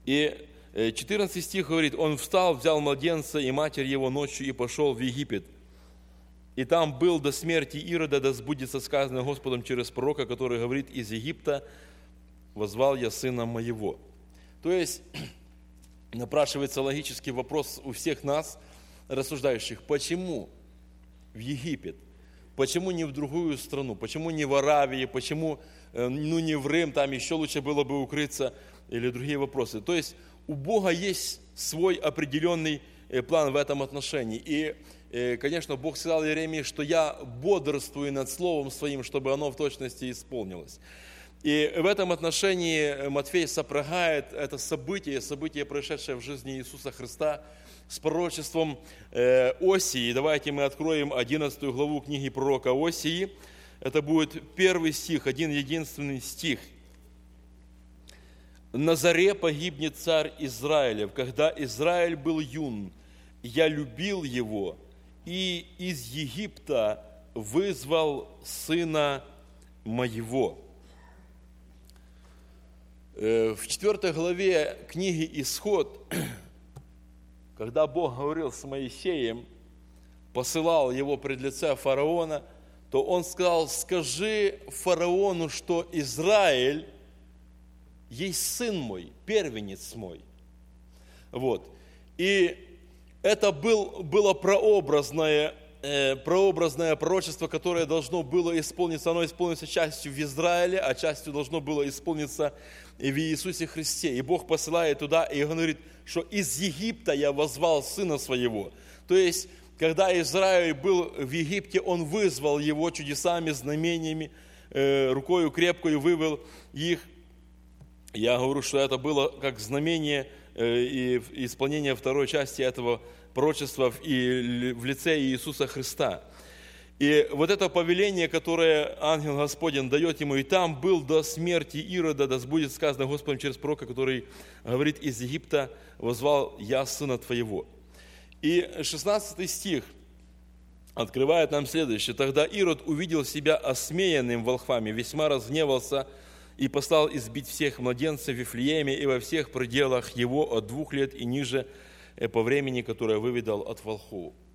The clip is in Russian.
И 14 стих говорит: «Он встал, взял младенца и матерь его ночью и пошел в Египет. И там был до смерти Ирода, да сбудется сказанное Господом через пророка, который говорит: из Египта воззвал я сына моего». То есть напрашивается логический вопрос у всех нас, рассуждающих: почему в Египет? Почему не в другую страну? Почему не в Аравии? Почему не в Рим? Там еще лучше было бы укрыться. Или другие вопросы. То есть у Бога есть свой определенный план в этом отношении. И, конечно, Бог сказал Иеремии, что я бодрствую над Словом Своим, чтобы оно в точности исполнилось. И в этом отношении Матфей сопрягает это событие, происшедшее в жизни Иисуса Христа, с пророчеством Осии. Давайте мы откроем 11 главу книги пророка Осии. Это будет первый стих, один единственный стих. «На заре погибнет царь Израилев, когда Израиль был юн, я любил его, и из Египта вызвал сына моего». В 4 главе книги «Исход», когда Бог говорил с Моисеем, посылал его пред лице фараона, то он сказал: «Скажи фараону, что Израиль есть сын мой, первенец мой». Вот. И это было прообразное пророчество, которое должно было исполниться. Оно исполнится частью в Израиле, а частью должно было исполниться и в Иисусе Христе. И Бог посылает туда и говорит, что из Египта я воззвал сына своего. То есть, когда Израиль был в Египте, он вызвал его чудесами, знамениями, рукою крепкою вывел их. Я говорю, что это было как знамение и исполнение второй части этого пророчества и в лице Иисуса Христа. И вот это повеление, которое ангел Господень дает ему, и там был до смерти Ирода, да будет сказано Господом через пророка, который говорит: из Египта воззвал я сына твоего. И 16 стих открывает нам следующее: «Тогда Ирод увидел себя осмеянным волхвами, весьма разгневался и послал избить всех младенцев в Вифлееме и во всех пределах его от 2 лет и ниже по времени, которое выведал от волхвов».